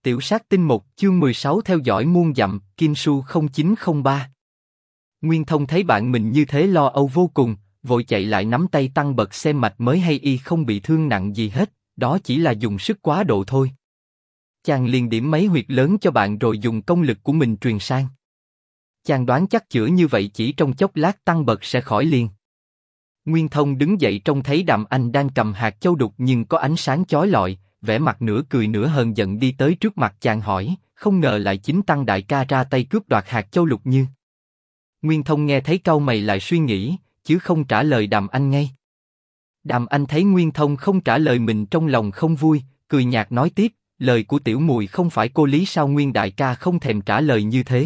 Tiểu sát tinh 1, chương 16 theo dõi muôn dặm, Kim Su 0903. Nguyên Thông thấy bạn mình như thế lo âu vô cùng, vội chạy lại nắm tay Tăng Bật xem mạch mới hay y không bị thương nặng gì hết, đó chỉ là dùng sức quá độ thôi. Chàng liền điểm mấy huyệt lớn cho bạn rồi dùng công lực của mình truyền sang. Chàng đoán chắc chữa như vậy chỉ trong chốc lát Tăng Bật sẽ khỏi liền. Nguyên Thông đứng dậy trông thấy Đàm Anh đang cầm hạt châu đục nhưng có ánh sáng chói lọi, vẻ mặt nửa cười nửa hờn giận đi tới trước mặt chàng hỏi, không ngờ lại chính Tăng đại ca ra tay cướp đoạt hạt châu lục như. Nguyên Thông nghe thấy cau mày lại suy nghĩ, chứ không trả lời Đàm Anh ngay. Đàm Anh thấy Nguyên Thông không trả lời mình trong lòng không vui, cười nhạt nói tiếp, lời của tiểu mùi không phải cô lý sao Nguyên đại ca không thèm trả lời như thế.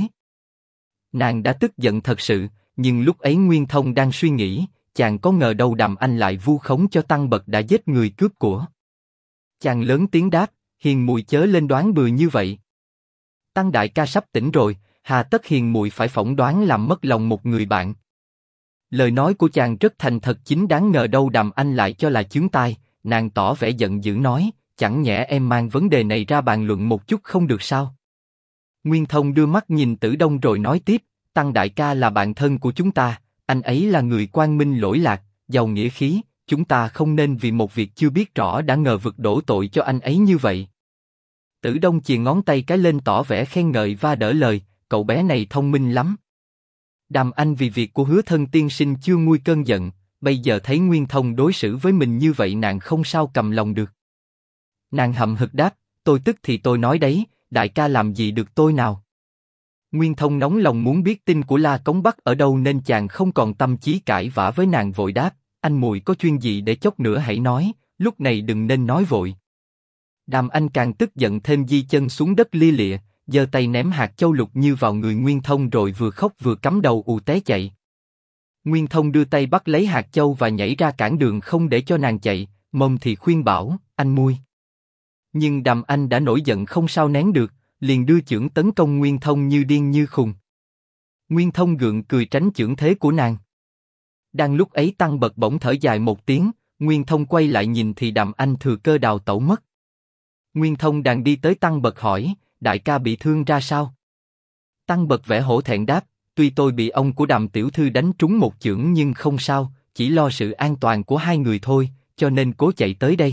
Nàng đã tức giận thật sự, nhưng lúc ấy Nguyên Thông đang suy nghĩ, chàng có ngờ đâu Đàm Anh lại vu khống cho Tăng Bật đã giết người cướp của. Chàng lớn tiếng đáp, hiền mùi chớ lên đoán bừa như vậy. Tăng đại ca sắp tỉnh rồi, hà tất hiền mùi phải phỏng đoán làm mất lòng một người bạn. Lời nói của chàng rất thành thật chính đáng ngờ đâu Đàm Anh lại cho là chướng tai, nàng tỏ vẻ giận dữ nói, chẳng nhẽ em mang vấn đề này ra bàn luận một chút không được sao? Nguyên Thông đưa mắt nhìn Tử Đông rồi nói tiếp, Tăng đại ca là bạn thân của chúng ta, anh ấy là người quang minh lỗi lạc, giàu nghĩa khí, chúng ta không nên vì một việc chưa biết rõ đã ngờ vực đổ tội cho anh ấy như vậy. Tử Đông chìa ngón tay cái lên tỏ vẻ khen ngợi và đỡ lời, cậu bé này thông minh lắm. Đàm Anh vì việc của Hứa Thân tiên sinh chưa nguôi cơn giận, bây giờ thấy Nguyên Thông đối xử với mình như vậy nàng không sao cầm lòng được. Nàng hậm hực đáp, tôi tức thì tôi nói đấy, đại ca làm gì được tôi nào. Nguyên Thông nóng lòng muốn biết tin của La Cống Bắc ở đâu nên chàng không còn tâm trí cãi vã với nàng vội đáp, anh mùi có chuyên gì để chốc nữa hãy nói, lúc này đừng nên nói vội. Đàm Anh càng tức giận thêm di chân xuống đất lia lịa, giơ tay ném hạt châu lục như vào người Nguyên Thông rồi vừa khóc vừa cắm đầu ù té chạy. Nguyên Thông đưa tay bắt lấy hạt châu và nhảy ra cản đường không để cho nàng chạy, mông thì khuyên bảo, anh mui. Nhưng Đàm Anh đã nổi giận không sao nén được, liền đưa chưởng tấn công Nguyên Thông như điên như khùng. Nguyên Thông gượng cười tránh chưởng thế của nàng. Đang lúc ấy Tăng Bật bỗng thở dài một tiếng, Nguyên Thông quay lại nhìn thì Đàm Anh thừa cơ đào tẩu mất. Nguyên Thông đang đi tới Tăng Bật hỏi, đại ca bị thương ra sao? Tăng Bật vẻ hổ thẹn đáp, tuy tôi bị ông của Đàm tiểu thư đánh trúng một chưởng nhưng không sao, chỉ lo sự an toàn của hai người thôi, cho nên cố chạy tới đây.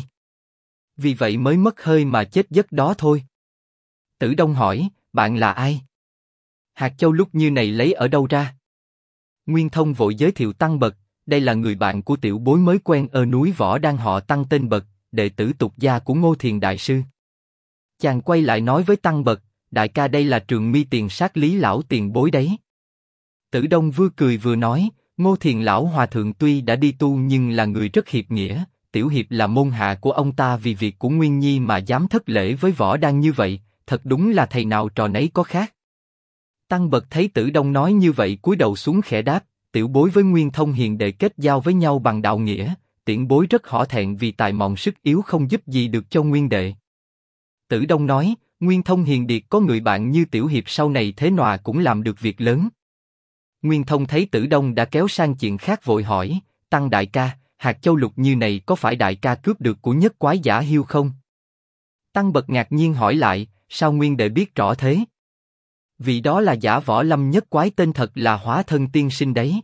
Vì vậy mới mất hơi mà chết giấc đó thôi. Tử Đông hỏi, bạn là ai? Hạt châu lúc như này lấy ở đâu ra? Nguyên Thông vội giới thiệu Tăng Bật, đây là người bạn của tiểu bối mới quen ở núi Võ đang họ Tăng tên Bật, đệ tử tục gia của Ngô Thiền đại sư. Chàng quay lại nói với Tăng Bật, đại ca đây là Trường Mi tiền sát Lý lão tiền bối đấy. Tử Đông vừa cười vừa nói, Ngô Thiền lão hòa thượng tuy đã đi tu nhưng là người rất hiệp nghĩa, tiểu hiệp là môn hạ của ông ta vì việc của Nguyên Nhi mà dám thất lễ với Võ đang như vậy, thật đúng là thầy nào trò nấy có khác. Tăng Bật thấy Tử Đông nói như vậy cúi đầu xuống khẽ đáp, tiểu bối với Nguyên Thông hiền đệ kết giao với nhau bằng đạo nghĩa, tiễn bối rất hổ thẹn vì tài mọn sức yếu không giúp gì được cho Nguyên đệ. Tử Đông nói, Nguyên Thông hiền điệt có người bạn như tiểu hiệp sau này thế nọa cũng làm được việc lớn. Nguyên Thông thấy Tử Đông đã kéo sang chuyện khác vội hỏi, Tăng đại ca, hạt châu lục như này có phải đại ca cướp được của Nhất Quái Giả Hiêu không? Tăng Bật ngạc nhiên hỏi lại, sao Nguyên đệ biết rõ thế? Vì đó là giả Võ Lâm Nhất Quái tên thật là Hóa Thân tiên sinh đấy.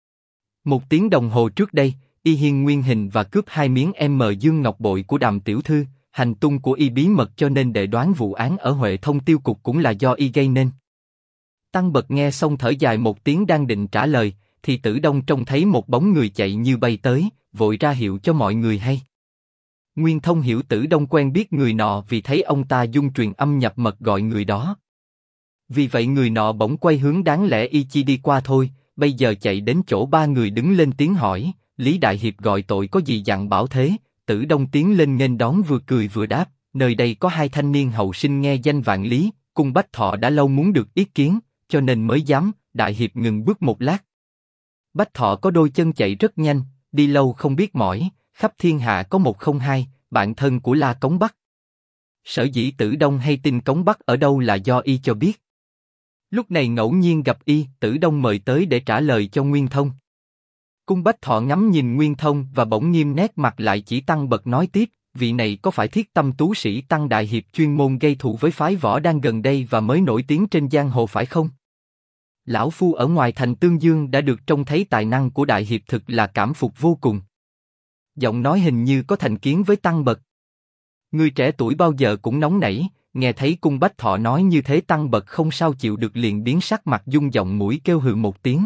1 tiếng đồng hồ trước đây, y hiên nguyên hình và cướp 2 miếng dương ngọc bội của Đàm tiểu thư, hành tung của y bí mật cho nên đệ đoán vụ án ở Huệ Thông tiêu cục cũng là do y gây nên. Tăng Bật nghe xong thở dài một tiếng đang định trả lời, thì Tử Đông trông thấy một bóng người chạy như bay tới, vội ra hiệu cho mọi người hay. Nguyên Thông hiểu Tử Đông quen biết người nọ vì thấy ông ta dung truyền âm nhập mật gọi người đó. Vì vậy người nọ bỗng quay hướng đáng lẽ y chi đi qua thôi, bây giờ chạy đến chỗ ba người đứng lên tiếng hỏi, Lý Đại Hiệp gọi tội có gì dặn bảo thế? Tử Đông tiến lên nghênh đón vừa cười vừa đáp, nơi đây có 2 thanh niên hậu sinh nghe danh vạn lý, cung Bách Thọ đã lâu muốn được ý kiến, cho nên mới dám. Đại Hiệp ngừng bước một lát. Bách Thọ có đôi chân chạy rất nhanh, đi lâu không biết mỏi, khắp thiên hạ có một không hai, bạn thân của La Cống Bắc. Sở dĩ Tử Đông hay tin Cống Bắc ở đâu là do y cho biết. Lúc này ngẫu nhiên gặp y, Tử Đông mời tới để trả lời cho Nguyên Thông. Cung Bách Thọ ngắm nhìn Nguyên Thông và bỗng nghiêm nét mặt lại chỉ Tăng Bật nói tiếp, vị này có phải thiết tâm tú sĩ Tăng Đại Hiệp chuyên môn gây thù với phái Võ Đan gần đây và mới nổi tiếng trên giang hồ phải không? Lão phu ở ngoài thành Tương Dương đã được trông thấy tài năng của Đại Hiệp thực là cảm phục vô cùng. Giọng nói hình như có thành kiến với Tăng Bật. Người trẻ tuổi bao giờ cũng nóng nảy, nghe thấy Cung Bách Thọ nói như thế Tăng Bật không sao chịu được liền biến sắc mặt dung giọng mũi kêu hừ một tiếng.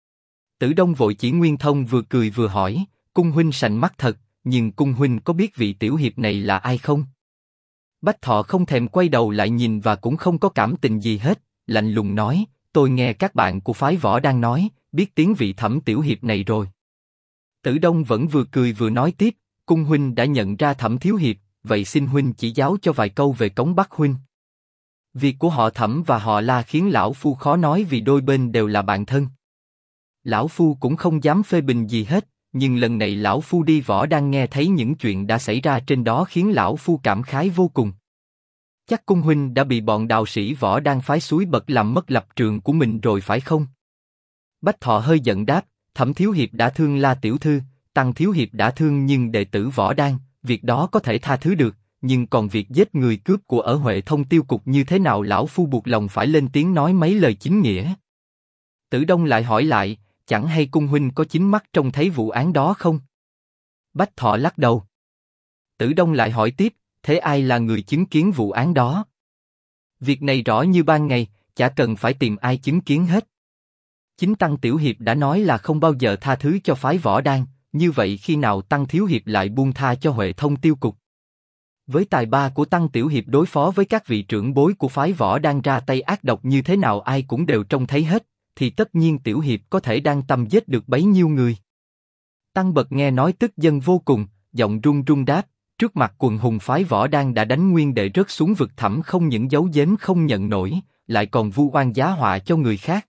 Tử Đông vội chỉ Nguyên Thông vừa cười vừa hỏi, Cung huynh sành mắt thật, nhưng Cung huynh có biết vị tiểu hiệp này là ai không? Bách Thọ không thèm quay đầu lại nhìn và cũng không có cảm tình gì hết, lạnh lùng nói, tôi nghe các bạn của phái Võ đang nói, biết tiếng vị Thẩm tiểu hiệp này rồi. Tử Đông vẫn vừa cười vừa nói tiếp, Cung huynh đã nhận ra Thẩm thiếu hiệp, vậy xin huynh chỉ giáo cho vài câu về Cống Bắc huynh. Việc của họ Thẩm và họ La khiến lão phu khó nói vì đôi bên đều là bạn thân. Lão phu cũng không dám phê bình gì hết, nhưng lần này lão phu đi Võ đang nghe thấy những chuyện đã xảy ra trên đó khiến lão phu cảm khái vô cùng. Chắc Cung huynh đã bị bọn đạo sĩ Võ đang phái suối bật làm mất lập trường của mình rồi phải không? Bách Thọ hơi giận đáp, Thẩm thiếu hiệp đã thương La tiểu thư, Tăng thiếu hiệp đã thương nhưng đệ tử Võ đang, việc đó có thể tha thứ được, nhưng còn việc giết người cướp của ở Huệ Thông tiêu cục như thế nào lão phu buộc lòng phải lên tiếng nói mấy lời chính nghĩa. Tử Đông lại hỏi lại, chẳng hay Cung huynh có chính mắt trông thấy vụ án đó không? Bách Thọ lắc đầu. Tử Đông lại hỏi tiếp, thế ai là người chứng kiến vụ án đó? Việc này rõ như ban ngày, chả cần phải tìm ai chứng kiến hết. Chính Tăng tiểu hiệp đã nói là không bao giờ tha thứ cho phái Võ Đan, như vậy khi nào Tăng thiếu hiệp lại buông tha cho Huệ Thông tiêu cục? Với tài ba của Tăng tiểu hiệp đối phó với các vị trưởng bối của phái Võ Đan ra tay ác độc như thế nào ai cũng đều trông thấy hết, thì tất nhiên tiểu hiệp có thể đang tâm giết được bấy nhiêu người. Tăng Bật nghe nói tức giận vô cùng, giọng run run đáp, trước mặt quần hùng phái Võ Đan đã đánh nguyên đệ rớt xuống vực thẳm không những giấu giếm không nhận nổi, lại còn vu oan giá họa cho người khác.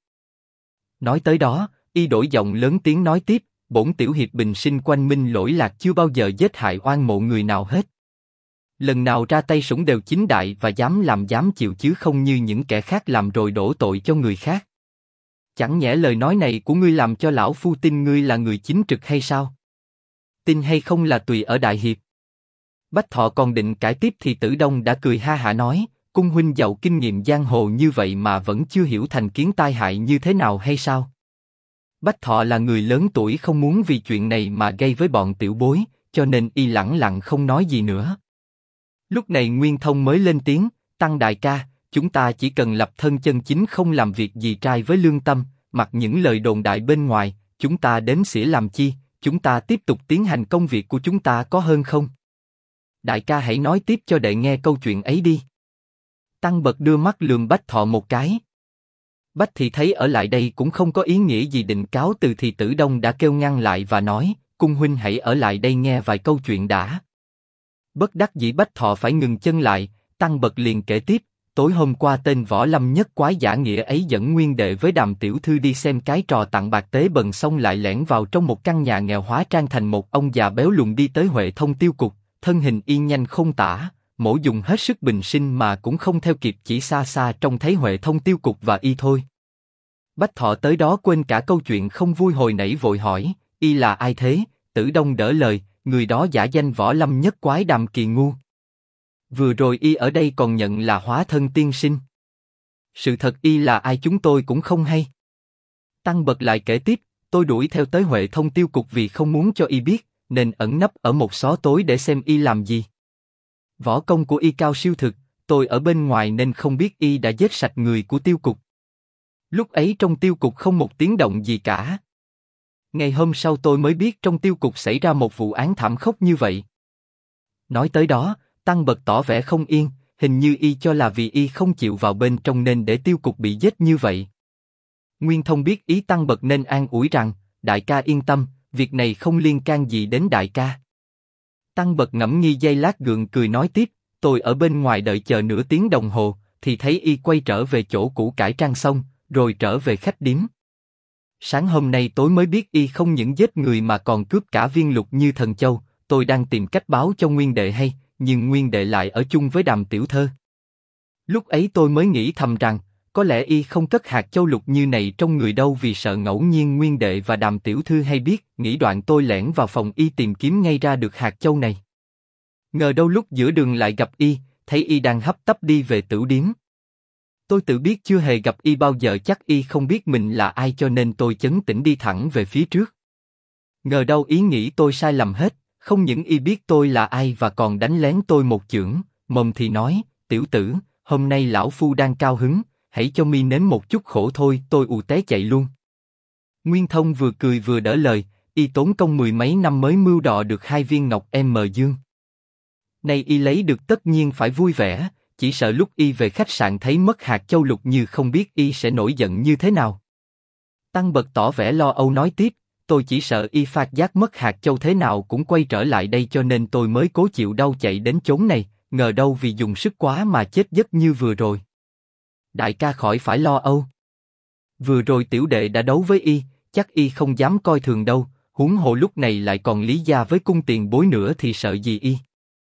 Nói tới đó, y đổi giọng lớn tiếng nói tiếp, bổn tiểu hiệp bình sinh quanh minh lỗi lạc chưa bao giờ giết hại oan mộ người nào hết. Lần nào ra tay sủng đều chính đại và dám làm dám chịu chứ không như những kẻ khác làm rồi đổ tội cho người khác. Chẳng nhẽ lời nói này của ngươi làm cho lão phu tin ngươi là người chính trực hay sao? Tin hay không là tùy ở đại hiệp. Bách Thọ còn định cãi tiếp thì Tử Đông đã cười ha hả nói, Cung huynh giàu kinh nghiệm giang hồ như vậy mà vẫn chưa hiểu thành kiến tai hại như thế nào hay sao? Bách Thọ là người lớn tuổi không muốn vì chuyện này mà gây với bọn tiểu bối, cho nên y lẳng lặng không nói gì nữa. Lúc này Nguyên Thông mới lên tiếng, Tăng đại ca, chúng ta chỉ cần lập thân chân chính không làm việc gì trai với lương tâm, mặc những lời đồn đại bên ngoài, chúng ta đến xỉa làm chi, chúng ta tiếp tục tiến hành công việc của chúng ta có hơn không? Đại ca hãy nói tiếp cho đệ nghe câu chuyện ấy đi. Tăng Bật đưa mắt lườm Bách Thọ một cái. Bách thì thấy ở lại đây cũng không có ý nghĩa gì định cáo từ thì Tử Đông đã kêu ngăn lại và nói, Cung huynh hãy ở lại đây nghe vài câu chuyện đã. Bất đắc dĩ Bách Thọ phải ngừng chân lại, Tăng Bật liền kể tiếp, tối hôm qua tên Võ Lâm nhất quái giả nghĩa ấy dẫn nguyên đệ với Đàm tiểu thư đi xem cái trò tặng bạc tế bần xong lại lẻn vào trong một căn nhà nghèo hóa trang thành một ông già béo lùn đi tới Huệ Thông tiêu cục, thân hình y nhanh không tả, mổ dùng hết sức bình sinh mà cũng không theo kịp chỉ xa xa trông thấy Huệ Thông tiêu cục và y thôi. Bách Thọ tới đó quên cả câu chuyện không vui hồi nãy vội hỏi, y là ai thế? Tử Đông đỡ lời, người đó giả danh Võ Lâm nhất quái Đàm Kỳ Ngu. Vừa rồi y ở đây còn nhận là hóa thân tiên sinh. Sự thật y là ai chúng tôi cũng không hay. Tăng Bật lại kể tiếp, tôi đuổi theo tới Huệ Thông tiêu cục vì không muốn cho y biết, nên ẩn nấp ở một xó tối để xem y làm gì. Võ công của y cao siêu thực, tôi ở bên ngoài nên không biết y đã giết sạch người của tiêu cục. Lúc ấy trong tiêu cục không một tiếng động gì cả. Ngày hôm sau tôi mới biết trong tiêu cục xảy ra một vụ án thảm khốc như vậy. Nói tới đó, Tăng Bật tỏ vẻ không yên, hình như y cho là vì y không chịu vào bên trong nên để tiêu cục bị giết như vậy. Nguyên Thông biết ý Tăng Bật nên an ủi rằng, đại ca yên tâm, việc này không liên can gì đến đại ca. Tăng Bật ngẫm nghi giây lát gượng cười nói tiếp, tôi ở bên ngoài đợi chờ nửa tiếng đồng hồ, thì thấy y quay trở về chỗ cũ cải trang xong, rồi trở về khách điếm. Sáng hôm nay tối mới biết y không những giết người mà còn cướp cả viên lục như thần châu, tôi đang tìm cách báo cho Nguyên đệ hay, nhưng Nguyên đệ lại ở chung với Đàm tiểu thơ. Lúc ấy tôi mới nghĩ thầm rằng, có lẽ y không cất hạt châu lục như này trong người đâu vì sợ ngẫu nhiên Nguyên đệ và Đàm tiểu thư hay biết, nghĩ đoạn tôi lẻn vào phòng y tìm kiếm ngay ra được hạt châu này. Ngờ đâu lúc giữa đường lại gặp y, thấy y đang hấp tấp đi về tửu điếm. Tôi tự biết chưa hề gặp y bao giờ, chắc y không biết mình là ai cho nên tôi chấn tĩnh đi thẳng về phía trước. Ngờ đâu ý nghĩ tôi sai lầm hết, không những y biết tôi là ai và còn đánh lén tôi một chưởng, mồm thì nói, tiểu tử, hôm nay lão phu đang cao hứng, hãy cho mi nếm một chút khổ thôi, tôi ù té chạy luôn. Nguyên Thông vừa cười vừa đỡ lời, y tốn công mười mấy năm mới mưu đọ được 2 viên ngọc M dương. Nay y lấy được tất nhiên phải vui vẻ, chỉ sợ lúc y về khách sạn thấy mất hạt châu Lục Như không biết y sẽ nổi giận như thế nào. Tăng Bật tỏ vẻ lo âu nói tiếp, tôi chỉ sợ y phát giác mất hạt châu thế nào cũng quay trở lại đây cho nên tôi mới cố chịu đau chạy đến chốn này, ngờ đâu vì dùng sức quá mà chết giấc như vừa rồi. Đại ca khỏi phải lo âu. Vừa rồi tiểu đệ đã đấu với y, chắc y không dám coi thường đâu, huống hồ lúc này lại còn lý gia với cung tiền bối nữa thì sợ gì y.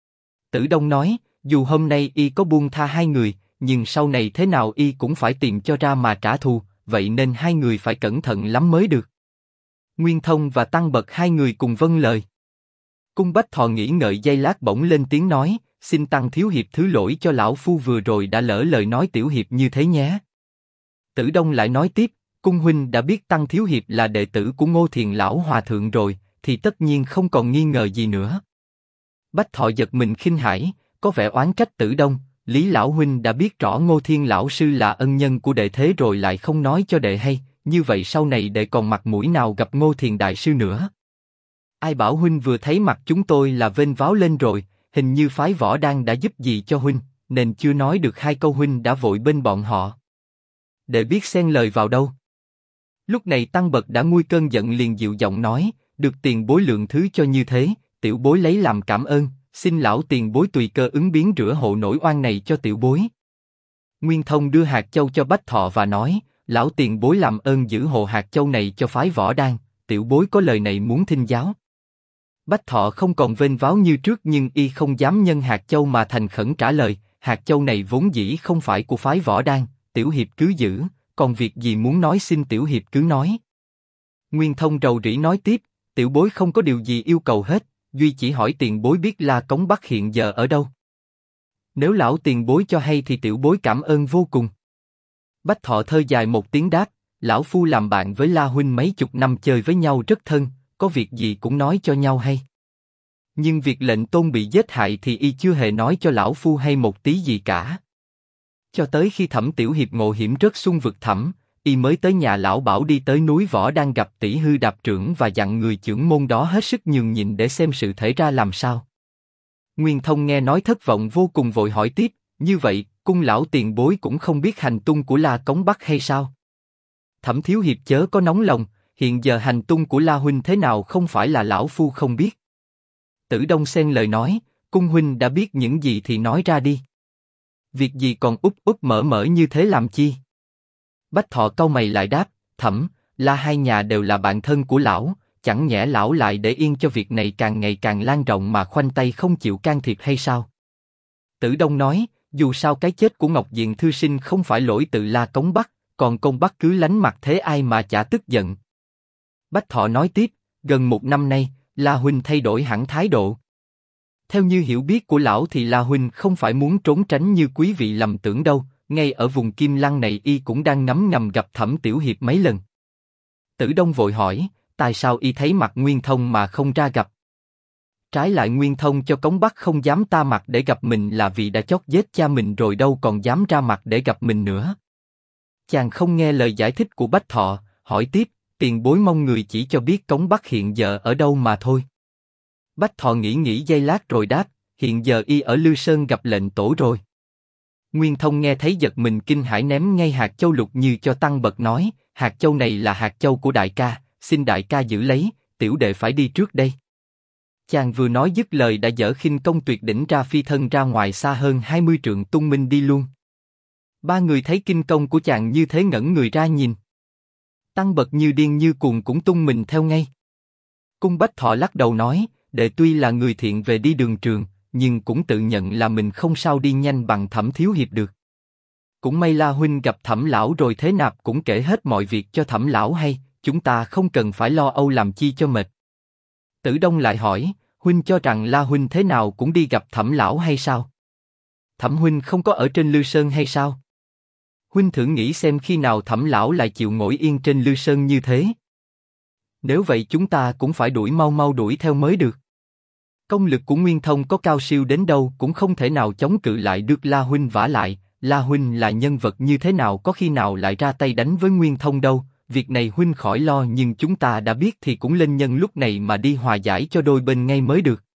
Tử Đông nói, dù hôm nay y có buông tha 2 người, nhưng sau này thế nào y cũng phải tìm cho ra mà trả thù, vậy nên 2 người phải cẩn thận lắm mới được. Nguyên Thông và Tăng Bật 2 người cùng vâng lời. Cung Bách Thọ nghĩ ngợi giây lát bỗng lên tiếng nói, xin Tăng thiếu hiệp thứ lỗi cho lão phu vừa rồi đã lỡ lời nói tiểu hiệp như thế nhé. Tử Đông lại nói tiếp, Cung huynh đã biết Tăng thiếu hiệp là đệ tử của Ngô Thiền lão hòa thượng rồi, thì tất nhiên không còn nghi ngờ gì nữa. Bách Thọ giật mình khinh hãi, có vẻ oán trách Tử Đông, Lý lão huynh đã biết rõ Ngô Thiên lão sư là ân nhân của đệ thế rồi lại không nói cho đệ hay, như vậy sau này đệ còn mặt mũi nào gặp Ngô Thiền đại sư nữa? Ai bảo huynh vừa thấy mặt chúng tôi là vênh váo lên rồi, hình như phái Võ Đan đã giúp gì cho huynh, nên chưa nói được 2 câu huynh đã vội bên bọn họ. Đệ biết xen lời vào đâu. Lúc này Tăng Bật đã nguôi cơn giận liền dịu giọng nói, được tiền bối lượng thứ cho như thế, tiểu bối lấy làm cảm ơn, xin lão tiền bối tùy cơ ứng biến rửa hộ nỗi oan này cho tiểu bối. Nguyên Thông đưa hạt châu cho Bách Thọ và nói, lão tiền bối làm ơn giữ hộ hạt châu này cho phái Võ Đan, tiểu bối có lời này muốn thinh giáo. Bách Thọ không còn vênh váo như trước nhưng y không dám nhân hạt châu mà thành khẩn trả lời, hạt châu này vốn dĩ không phải của phái Võ Đan, tiểu hiệp cứ giữ, còn việc gì muốn nói xin tiểu hiệp cứ nói. Nguyên Thông rầu rĩ nói tiếp, tiểu bối không có điều gì yêu cầu hết, duy chỉ hỏi tiền bối biết La Cống Bắc hiện giờ ở đâu. Nếu lão tiền bối cho hay thì tiểu bối cảm ơn vô cùng. Bách Thọ thơ dài một tiếng đáp, lão phu làm bạn với La huynh mấy chục năm chơi với nhau rất thân, có việc gì cũng nói cho nhau hay. Nhưng việc lệnh tôn bị giết hại thì y chưa hề nói cho lão phu hay một tí gì cả. Cho tới khi Thẩm tiểu hiệp ngộ hiểm rớt xung vực thẳm, y mới tới nhà lão bảo đi tới núi Võ đang gặp Tỷ Hư Đạp trưởng và dặn người chưởng môn đó hết sức nhường nhịn để xem sự thể ra làm sao. Nguyên Thông nghe nói thất vọng vô cùng vội hỏi tiếp, như vậy, cung lão tiền bối cũng không biết hành tung của La Cống Bắc hay sao? Thẩm thiếu hiệp chớ có nóng lòng, hiện giờ hành tung của La huynh thế nào không phải là lão phu không biết. Tử Đông xen lời nói, cung huynh đã biết những gì thì nói ra đi. Việc gì còn úp úp mở mở như thế làm chi? Bách Thọ cau mày lại đáp, Thẩm, La hai nhà đều là bạn thân của lão, chẳng nhẽ lão lại để yên cho việc này càng ngày càng lan rộng mà khoanh tay không chịu can thiệp hay sao? Tử Đông nói, dù sao cái chết của Ngọc Diện thư sinh không phải lỗi tự La Cống Bắc, còn Công Bắc cứ lánh mặt thế ai mà chả tức giận. Bách Thọ nói tiếp, gần 1 năm nay, La huynh thay đổi hẳn thái độ. Theo như hiểu biết của lão thì La huynh không phải muốn trốn tránh như quý vị lầm tưởng đâu, ngay ở vùng Kim Lăng này y cũng đang ngấm ngầm gặp Thẩm tiểu hiệp mấy lần. Tử Đông vội hỏi, tại sao y thấy mặt Nguyên Thông mà không ra gặp? Trái lại Nguyên Thông cho Cống Bắc không dám ta mặt để gặp mình là vì đã chót giết cha mình rồi đâu còn dám ra mặt để gặp mình nữa. Chàng không nghe lời giải thích của Bách Thọ, hỏi tiếp, tiền bối mong người chỉ cho biết Cống Bắc hiện giờ ở đâu mà thôi. Bách Thọ nghĩ giây lát rồi đáp, hiện giờ y ở Lư Sơn gặp lệnh tổ rồi. Nguyên Thông nghe thấy giật mình kinh hãi ném ngay hạt châu Lục Như cho Tăng Bật nói, hạt châu này là hạt châu của đại ca, xin đại ca giữ lấy, tiểu đệ phải đi trước đây. Chàng vừa nói dứt lời đã dở khinh công tuyệt đỉnh ra phi thân ra ngoài xa hơn 20 trượng tung minh đi luôn. 3 người thấy kinh công của chàng như thế ngẩn người ra nhìn. Tăng Bật như điên như cuồng cũng tung mình theo ngay. Cung Bách Thọ lắc đầu nói, đệ tuy là người thiện về đi đường trường, nhưng cũng tự nhận là mình không sao đi nhanh bằng Thẩm thiếu hiệp được. Cũng may La huynh gặp Thẩm lão rồi thế nạp cũng kể hết mọi việc cho Thẩm lão hay, chúng ta không cần phải lo âu làm chi cho mệt. Tử Đông lại hỏi, Huynh cho rằng La Huynh thế nào cũng đi gặp Thẩm lão hay sao? Thẩm Huynh không có ở trên Lư Sơn hay sao? Huynh thử nghĩ xem khi nào Thẩm lão lại chịu ngồi yên trên Lư Sơn như thế? Nếu vậy chúng ta cũng phải mau mau đuổi theo mới được. Công lực của Nguyên Thông có cao siêu đến đâu cũng không thể nào chống cự lại được La Huynh, vả lại, La Huynh là nhân vật như thế nào có khi nào lại ra tay đánh với Nguyên Thông đâu, việc này Huynh khỏi lo, nhưng chúng ta đã biết thì cũng lên nhân lúc này mà đi hòa giải cho đôi bên ngay mới được.